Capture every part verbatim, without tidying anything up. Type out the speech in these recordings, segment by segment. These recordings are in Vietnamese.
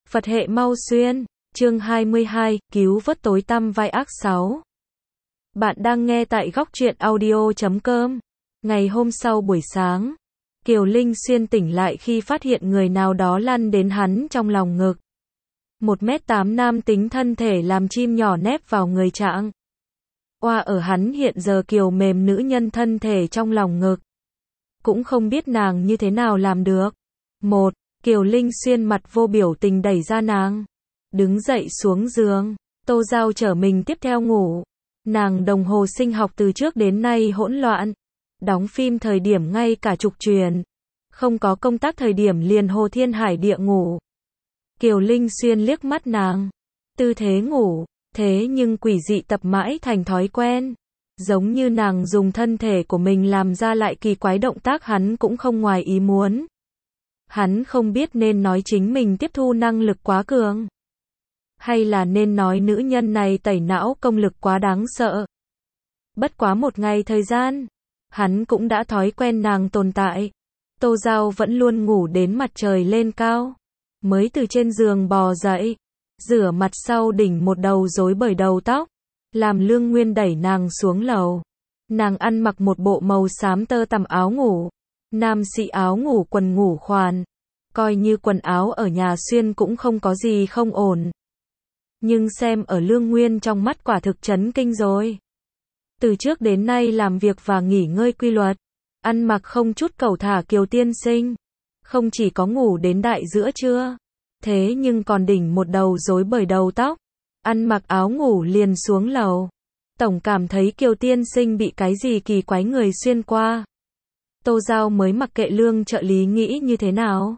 Phật hệ mau xuyên, chương hai mươi hai, cứu vớt tối tăm vai ác sáu. Bạn đang nghe tại góc truyện audio chấm com. Ngày hôm sau buổi sáng, Kiều Linh Xuyên tỉnh lại khi phát hiện người nào đó lăn đến hắn trong lòng ngực. Một mét tám nam tính thân thể làm chim nhỏ nép vào người trạng. Oa ở hắn hiện giờ kiều mềm nữ nhân thân thể trong lòng ngực. Cũng không biết nàng như thế nào làm được. Một, Kiều Linh Xuyên mặt vô biểu tình đẩy ra nàng. Đứng dậy xuống giường, Tô Giao chở mình tiếp theo ngủ. Nàng đồng hồ sinh học từ trước đến nay hỗn loạn. Đóng phim thời điểm ngay cả trục truyền. Không có công tác thời điểm liền hồ thiên hải địa ngủ. Kiều Linh Xuyên liếc mắt nàng. Tư thế ngủ, thế nhưng quỷ dị tập mãi thành thói quen. Giống như nàng dùng thân thể của mình làm ra lại kỳ quái động tác hắn cũng không ngoài ý muốn. Hắn không biết nên nói chính mình tiếp thu năng lực quá cường. Hay là nên nói nữ nhân này tẩy não công lực quá đáng sợ. Bất quá một ngày thời gian, hắn cũng đã thói quen nàng tồn tại. Tô Giao vẫn luôn ngủ đến mặt trời lên cao. Mới từ trên giường bò dậy, rửa mặt sau đỉnh một đầu rối bời đầu tóc. Làm Lương Nguyên đẩy nàng xuống lầu. Nàng ăn mặc một bộ màu xám tơ tằm áo ngủ. Nam sĩ áo ngủ quần ngủ khoàn. Coi như quần áo ở nhà xuyên cũng không có gì không ổn. Nhưng xem ở Lương Nguyên trong mắt quả thực chấn kinh rồi. Từ trước đến nay làm việc và nghỉ ngơi quy luật. Ăn mặc không chút cẩu thả Kiều tiên sinh. Không chỉ có ngủ đến đại giữa trưa. Thế nhưng còn đỉnh một đầu rối bời đầu tóc. Ăn mặc áo ngủ liền xuống lầu. Tổng cảm thấy Kiều tiên sinh bị cái gì kỳ quái người xuyên qua. Tô Giao mới mặc kệ Lương trợ lý nghĩ như thế nào.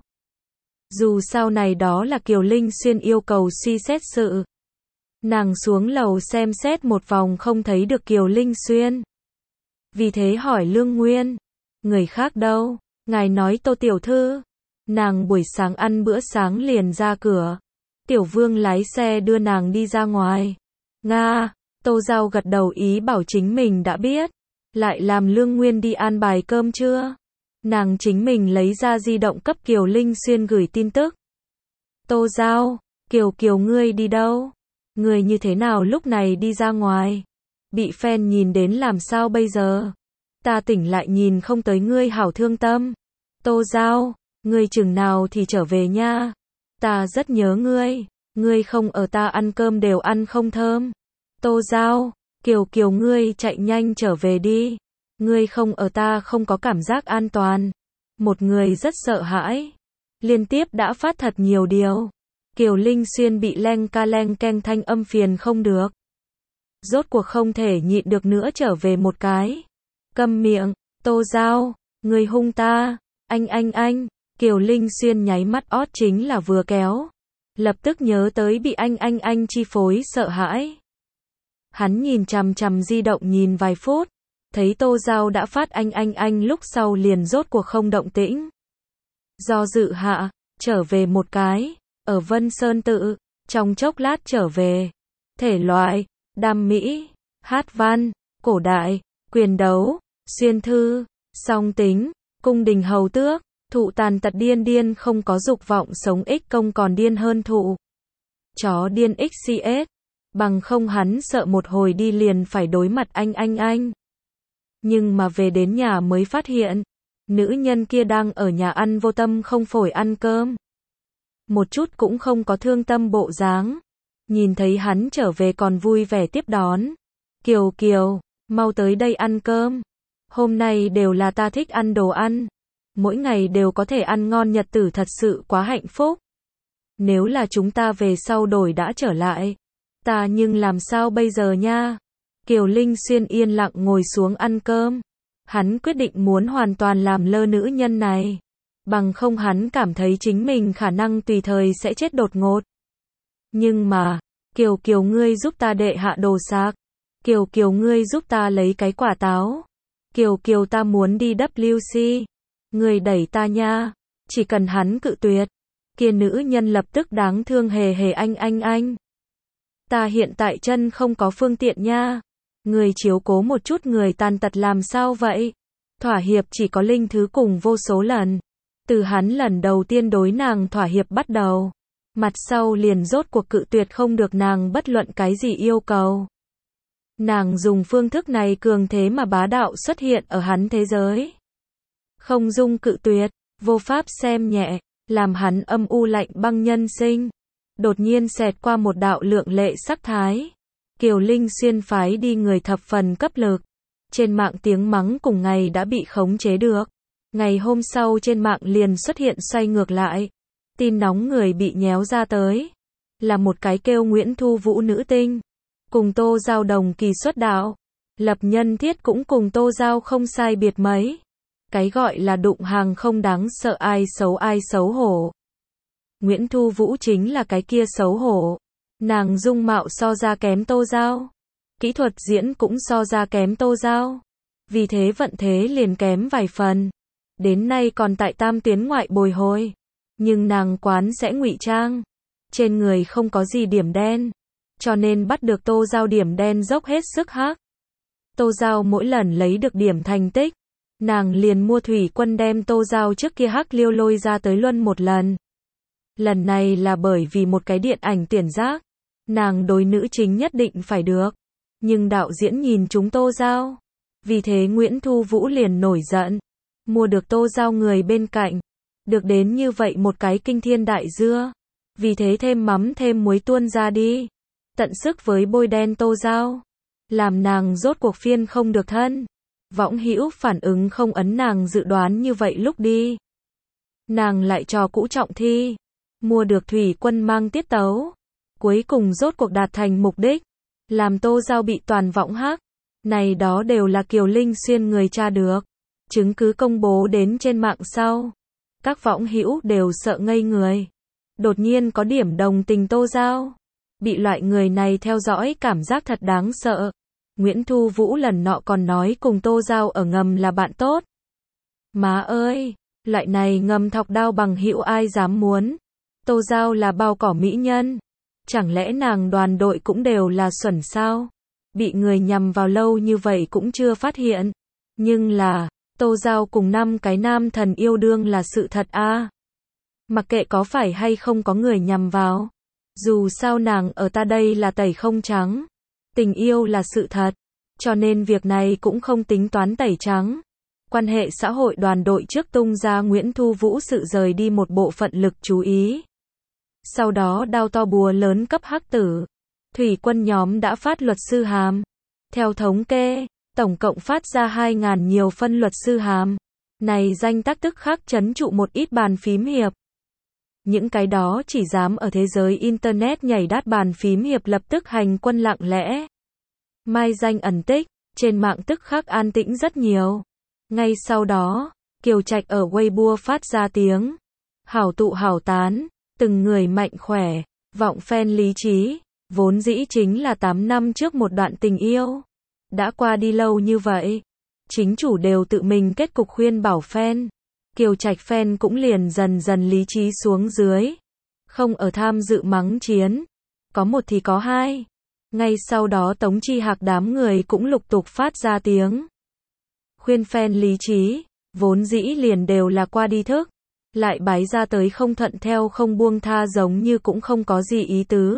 Dù sau này đó là Kiều Linh Xuyên yêu cầu suy xét sự. Nàng xuống lầu xem xét một vòng không thấy được Kiều Linh Xuyên. Vì thế hỏi Lương Nguyên. Người khác đâu? Ngài nói Tô tiểu thư. Nàng buổi sáng ăn bữa sáng liền ra cửa. Tiểu Vương lái xe đưa nàng đi ra ngoài. Nga, Tô Giao gật đầu ý bảo chính mình đã biết. Lại làm Lương Nguyên đi an bài cơm trưa. Nàng chính mình lấy ra di động cấp Kiều Linh Xuyên gửi tin tức. Tô Giao, Kiều Kiều ngươi đi đâu? Ngươi như thế nào lúc này đi ra ngoài? Bị fan nhìn đến làm sao bây giờ? Ta tỉnh lại nhìn không tới ngươi hảo thương tâm. Tô Giao, ngươi chừng nào thì trở về nha. Ta rất nhớ ngươi. Ngươi không ở ta ăn cơm đều ăn không thơm. Tô Giao, Kiều Kiều ngươi chạy nhanh trở về đi. Ngươi không ở ta không có cảm giác an toàn. Một người rất sợ hãi. Liên tiếp đã phát thật nhiều điều. Kiều Linh Xuyên bị leng ca leng keng thanh âm phiền không được. Rốt cuộc không thể nhịn được nữa trở về một cái. Câm miệng, Tô Giao, ngươi hung ta. Anh anh anh, Kiều Linh Xuyên nháy mắt ót chính là vừa kéo. Lập tức nhớ tới bị anh anh anh chi phối sợ hãi. Hắn nhìn chằm chằm di động nhìn vài phút. Thấy Tô Giao đã phát anh anh anh lúc sau liền rốt cuộc không động tĩnh. Do dự hạ, trở về một cái, ở Vân Sơn Tự, trong chốc lát trở về. Thể loại, đam mỹ, hát văn, cổ đại, quyền đấu, xuyên thư, song tính, cung đình hầu tước, thụ tàn tật điên điên không có dục vọng sống ích công còn điên hơn thụ. Chó điên ích xê ét, bằng không hắn sợ một hồi đi liền phải đối mặt anh anh anh. Nhưng mà về đến nhà mới phát hiện, nữ nhân kia đang ở nhà ăn vô tâm không phổi ăn cơm. Một chút cũng không có thương tâm bộ dáng. Nhìn thấy hắn trở về còn vui vẻ tiếp đón. Kiều Kiều, mau tới đây ăn cơm. Hôm nay đều là ta thích ăn đồ ăn. Mỗi ngày đều có thể ăn ngon nhật tử thật sự quá hạnh phúc. Nếu là chúng ta về sau đổi đã trở lại. Ta nhưng làm sao bây giờ nha? Kiều Linh Xuyên yên lặng ngồi xuống ăn cơm. Hắn quyết định muốn hoàn toàn làm lơ nữ nhân này. Bằng không hắn cảm thấy chính mình khả năng tùy thời sẽ chết đột ngột. Nhưng mà, Kiều Kiều ngươi giúp ta đệ hạ đồ sạc. Kiều Kiều ngươi giúp ta lấy cái quả táo. Kiều Kiều ta muốn đi vê kép xê. Ngươi đẩy ta nha. Chỉ cần hắn cự tuyệt. Kia nữ nhân lập tức đáng thương hề hề anh anh anh. Ta hiện tại chân không có phương tiện nha. Người chiếu cố một chút người tàn tật làm sao vậy? Thỏa hiệp chỉ có Linh Thứ cùng vô số lần. Từ hắn lần đầu tiên đối nàng thỏa hiệp bắt đầu. Mặt sau liền rốt cuộc cự tuyệt không được nàng bất luận cái gì yêu cầu. Nàng dùng phương thức này cường thế mà bá đạo xuất hiện ở hắn thế giới. Không dung cự tuyệt, vô pháp xem nhẹ, làm hắn âm u lạnh băng nhân sinh. Đột nhiên xẹt qua một đạo lượng lệ sắc thái. Kiều Linh Xuyên phái đi người thập phần cấp lực. Trên mạng tiếng mắng cùng ngày đã bị khống chế được. Ngày hôm sau trên mạng liền xuất hiện xoay ngược lại. Tin nóng người bị nhéo ra tới. Là một cái kêu Nguyễn Thu Vũ nữ tinh. Cùng Tô Giao đồng kỳ xuất đạo. Lập nhân thiết cũng cùng Tô Giao không sai biệt mấy. Cái gọi là đụng hàng không đáng sợ ai xấu ai xấu hổ. Nguyễn Thu Vũ chính là cái kia xấu hổ. Nàng dung mạo so ra kém Tô Giao. Kỹ thuật diễn cũng so ra kém Tô Giao. Vì thế vận thế liền kém vài phần. Đến nay còn tại tam tuyến ngoại bồi hồi. Nhưng nàng quán sẽ ngụy trang. Trên người không có gì điểm đen. Cho nên bắt được Tô Giao điểm đen dốc hết sức hắc. Tô Giao mỗi lần lấy được điểm thành tích. Nàng liền mua thủy quân đem Tô Giao trước kia hắc liêu lôi ra tới luân một lần. Lần này là bởi vì một cái điện ảnh tuyển giác. Nàng đối nữ chính nhất định phải được. Nhưng đạo diễn nhìn chúng Tô Giao. Vì thế Nguyễn Thu Vũ liền nổi giận. Mua được Tô Giao người bên cạnh. Được đến như vậy một cái kinh thiên đại dưa. Vì thế thêm mắm thêm muối tuôn ra đi. Tận sức với bôi đen Tô Giao. Làm nàng rốt cuộc phiên không được thân. Võng hữu phản ứng không ấn nàng dự đoán như vậy lúc đi. Nàng lại trò cũ trọng thi. Mua được thủy quân mang tiết tấu. Cuối cùng rốt cuộc đạt thành mục đích. Làm Tô Giao bị toàn võng hắc. Này đó đều là Kiều Linh Xuyên người tra được. Chứng cứ công bố đến trên mạng sau. Các võng hữu đều sợ ngây người. Đột nhiên có điểm đồng tình Tô Giao. Bị loại người này theo dõi cảm giác thật đáng sợ. Nguyễn Thu Vũ lần nọ còn nói cùng Tô Giao ở ngầm là bạn tốt. Má ơi, loại này ngầm thọc đao bằng hữu ai dám muốn. Tô Giao là bao cỏ mỹ nhân. Chẳng lẽ nàng đoàn đội cũng đều là xuẩn sao? Bị người nhằm vào lâu như vậy cũng chưa phát hiện. Nhưng là, Tô Giao cùng năm cái nam thần yêu đương là sự thật a. À. Mặc kệ có phải hay không có người nhằm vào. Dù sao nàng ở ta đây là tẩy không trắng. Tình yêu là sự thật. Cho nên việc này cũng không tính toán tẩy trắng. Quan hệ xã hội đoàn đội trước tung ra Nguyễn Thu Vũ sự rời đi một bộ phận lực chú ý. Sau đó đao to búa lớn cấp hắc tử. Thủy quân nhóm đã phát luật sư hàm. Theo thống kê, tổng cộng phát ra hai nghìn nhiều phân luật sư hàm. Này danh tác tức khắc chấn trụ một ít bàn phím hiệp. Những cái đó chỉ dám ở thế giới Internet nhảy đát bàn phím hiệp lập tức hành quân lặng lẽ. Mai danh ẩn tích, trên mạng tức khắc an tĩnh rất nhiều. Ngay sau đó, Kiều Trạch ở Weibo phát ra tiếng. Hảo tụ hảo tán, từng người mạnh khỏe, vọng fan lý trí, vốn dĩ chính là tám năm trước một đoạn tình yêu. Đã qua đi lâu như vậy, chính chủ đều tự mình kết cục khuyên bảo fan. Kiều Trạch fan cũng liền dần dần lý trí xuống dưới. Không ở tham dự mắng chiến. Có một thì có hai. Ngay sau đó Tống Chi Hạc đám người cũng lục tục phát ra tiếng. Khuyên fan lý trí, vốn dĩ liền đều là qua đi thức. Lại bái ra tới không thuận theo không buông tha giống như cũng không có gì ý tứ.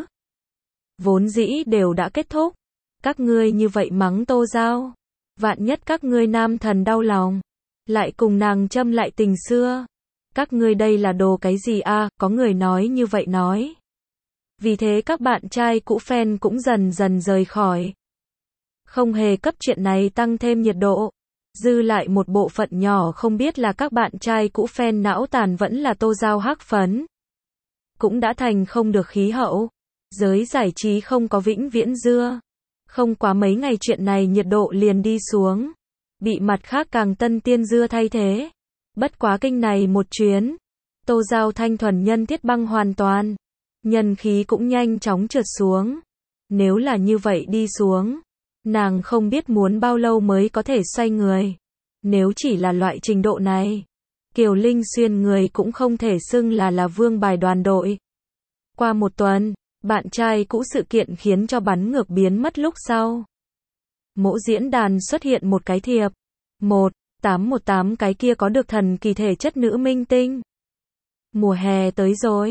Vốn dĩ đều đã kết thúc. Các ngươi như vậy mắng Tô Giao. Vạn nhất các ngươi nam thần đau lòng. Lại cùng nàng châm lại tình xưa. Các ngươi đây là đồ cái gì a? À, có người nói như vậy nói. Vì thế các bạn trai cũ fan cũng dần dần rời khỏi. Không hề cấp chuyện này tăng thêm nhiệt độ. Dư lại một bộ phận nhỏ không biết là các bạn trai cũ fan não tàn vẫn là Tô Giao hắc phấn. Cũng đã thành không được khí hậu. Giới giải trí không có vĩnh viễn dưa. Không quá mấy ngày chuyện này nhiệt độ liền đi xuống. Bị mặt khác càng tân tiên dưa thay thế. Bất quá kinh này một chuyến. Tô Giao thanh thuần nhân thiết băng hoàn toàn. Nhân khí cũng nhanh chóng trượt xuống. Nếu là như vậy đi xuống. Nàng không biết muốn bao lâu mới có thể xoay người. Nếu chỉ là loại trình độ này. Kiều Linh Xuyên người cũng không thể xưng là là vương bài đoàn đội. Qua một tuần, bạn trai cũ sự kiện khiến cho bắn ngược biến mất lúc sau. Mỗi diễn đàn xuất hiện một cái thiệp. một tám một tám cái kia có được thần kỳ thể chất nữ minh tinh. Mùa hè tới rồi.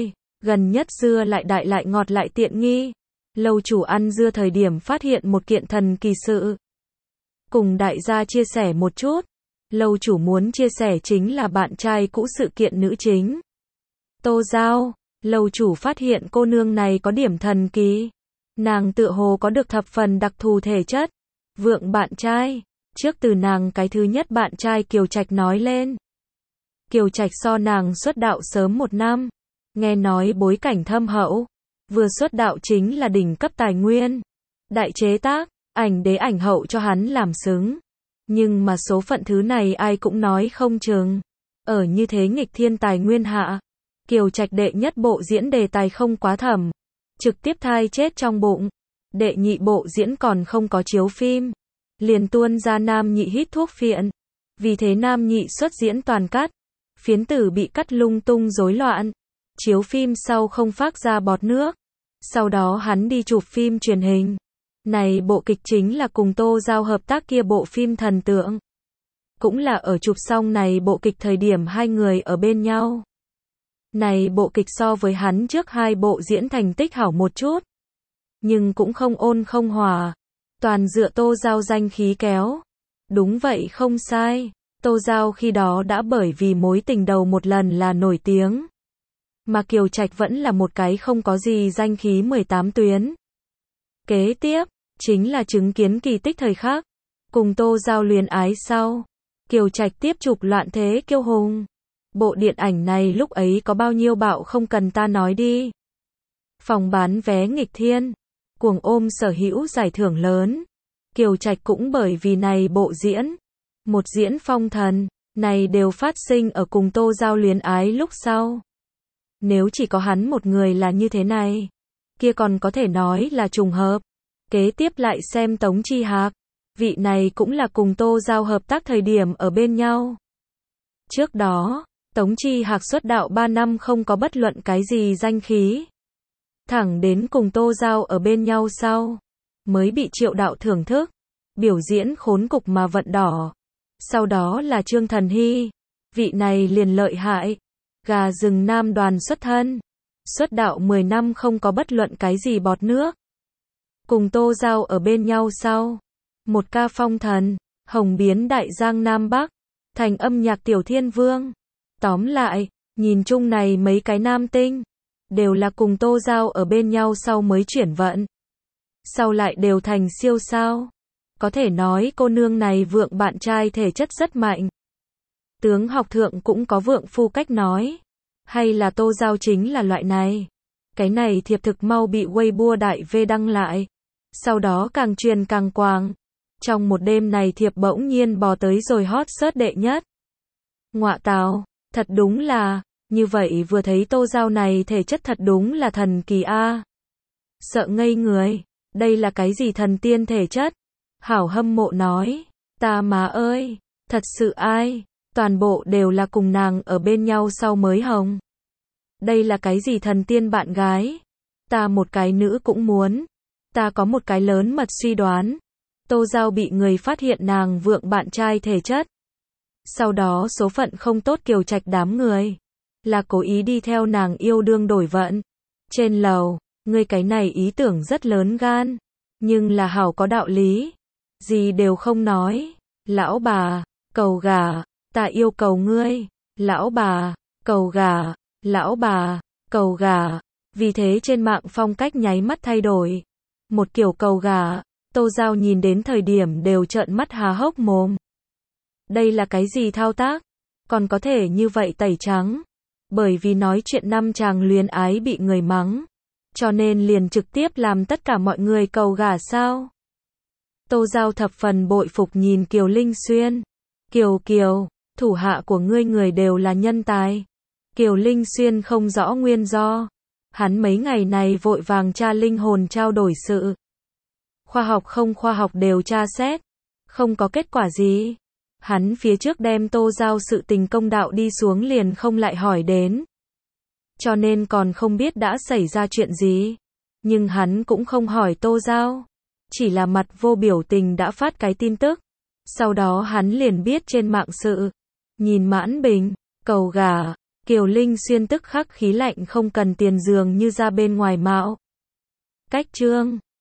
Gần nhất dưa lại đại lại ngọt lại tiện nghi. Lâu chủ ăn dưa thời điểm phát hiện một kiện thần kỳ sự. Cùng đại gia chia sẻ một chút. Lâu chủ muốn chia sẻ chính là bạn trai cũ sự kiện nữ chính. Tô Giao. Lâu chủ phát hiện cô nương này có điểm thần kỳ. Nàng tựa hồ có được thập phần đặc thù thể chất. Vượng bạn trai. Trước từ nàng cái thứ nhất bạn trai Kiều Trạch nói lên. Kiều Trạch so nàng xuất đạo sớm một năm. Nghe nói bối cảnh thâm hậu. Vừa xuất đạo chính là đỉnh cấp tài nguyên. Đại chế tác, ảnh đế ảnh hậu cho hắn làm xứng. Nhưng mà số phận thứ này ai cũng nói không chừng. Ở như thế nghịch thiên tài nguyên hạ. Kiều Trạch đệ nhất bộ diễn đề tài không quá thẩm. Trực tiếp thai chết trong bụng. Đệ nhị bộ diễn còn không có chiếu phim. Liền tuôn ra nam nhị hít thuốc phiện. Vì thế nam nhị xuất diễn toàn cắt. Phiến tử bị cắt lung tung rối loạn. Chiếu phim sau không phát ra bọt nước. Sau đó hắn đi chụp phim truyền hình. Này bộ kịch chính là cùng Tô Giao hợp tác kia bộ phim thần tượng. Cũng là ở chụp xong này bộ kịch thời điểm hai người ở bên nhau. Này bộ kịch so với hắn trước hai bộ diễn thành tích hảo một chút. Nhưng cũng không ôn không hòa. Toàn dựa Tô Giao danh khí kéo. Đúng vậy không sai. Tô Giao khi đó đã bởi vì mối tình đầu một lần là nổi tiếng. Mà Kiều Trạch vẫn là một cái không có gì danh khí mười tám tuyến. Kế tiếp, chính là chứng kiến kỳ tích thời khắc. Cùng Tô Giao luyến ái sau. Kiều Trạch tiếp chụp Loạn Thế Kiêu Hùng. Bộ điện ảnh này lúc ấy có bao nhiêu bạo không cần ta nói đi. Phòng bán vé nghịch thiên. Cuồng ôm sở hữu giải thưởng lớn. Kiều Trạch cũng bởi vì này bộ diễn. Một diễn phong thần. Này đều phát sinh ở cùng Tô Giao luyến ái lúc sau. Nếu chỉ có hắn một người là như thế này. Kia còn có thể nói là trùng hợp. Kế tiếp lại xem Tống Chi Hạc. Vị này cũng là cùng Tô Giao hợp tác thời điểm ở bên nhau. Trước đó, Tống Chi Hạc xuất đạo ba năm không có bất luận cái gì danh khí. Thẳng đến cùng Tô Giao ở bên nhau sau. Mới bị Triệu Đạo thưởng thức. Biểu diễn khốn cục mà vận đỏ. Sau đó là Trương Thần Hy. Vị này liền lợi hại. Gà rừng nam đoàn xuất thân. Xuất đạo mười năm không có bất luận cái gì bọt nước. Cùng Tô Giao ở bên nhau sau. Một ca phong thần. Hồng biến đại giang Nam Bắc. Thành âm nhạc tiểu thiên vương. Tóm lại, nhìn chung này mấy cái nam tinh. Đều là cùng Tô Giao ở bên nhau sau mới chuyển vận. Sau lại đều thành siêu sao. Có thể nói cô nương này vượng bạn trai thể chất rất mạnh. Tướng học thượng cũng có vượng phu cách nói. Hay là Tô Giao chính là loại này. Cái này thiệp thực mau bị Weibo đại V đăng lại. Sau đó càng truyền càng quàng. Trong một đêm này thiệp bỗng nhiên bò tới rồi hot search đệ nhất. Ngọa tào, thật đúng là, như vậy vừa thấy Tô Giao này thể chất thật đúng là thần kỳ a. Sợ ngây người, đây là cái gì thần tiên thể chất? Hảo hâm mộ nói, ta má ơi, thật sự ai, toàn bộ đều là cùng nàng ở bên nhau sau mới hồng. Đây là cái gì thần tiên bạn gái? Ta một cái nữ cũng muốn. Ta có một cái lớn mật suy đoán. Tô Giao bị người phát hiện nàng vượng bạn trai thể chất. Sau đó số phận không tốt Kiều Trạch đám người. Là cố ý đi theo nàng yêu đương đổi vận. Trên lầu, ngươi cái này ý tưởng rất lớn gan. Nhưng là hảo có đạo lý. Gì đều không nói. Lão bà, cầu gà, ta yêu cầu ngươi. Lão bà, cầu gà, lão bà, cầu gà. Vì thế trên mạng phong cách nháy mắt thay đổi. Một kiểu cầu gà. Tô Giao nhìn đến thời điểm đều trợn mắt há hốc mồm. Đây là cái gì thao tác? Còn có thể như vậy tẩy trắng. Bởi vì nói chuyện năm chàng luyến ái bị người mắng. Cho nên liền trực tiếp làm tất cả mọi người cầu gả sao? Tô Giao thập phần bội phục nhìn Kiều Linh Xuyên. Kiều Kiều, thủ hạ của ngươi người đều là nhân tài. Kiều Linh Xuyên không rõ nguyên do. Hắn mấy ngày này vội vàng tra linh hồn trao đổi sự. Khoa học không khoa học đều tra xét. Không có kết quả gì. Hắn phía trước đem Tô Giao sự tình công đạo đi xuống liền không lại hỏi đến. Cho nên còn không biết đã xảy ra chuyện gì. Nhưng hắn cũng không hỏi Tô Giao. Chỉ là mặt vô biểu tình đã phát cái tin tức. Sau đó hắn liền biết trên mạng sự. Nhìn Mãn Bình, cầu gà, Kiều Linh xuyên tức khắc khí lạnh không cần tiền dường như ra bên ngoài mạo. Cách chương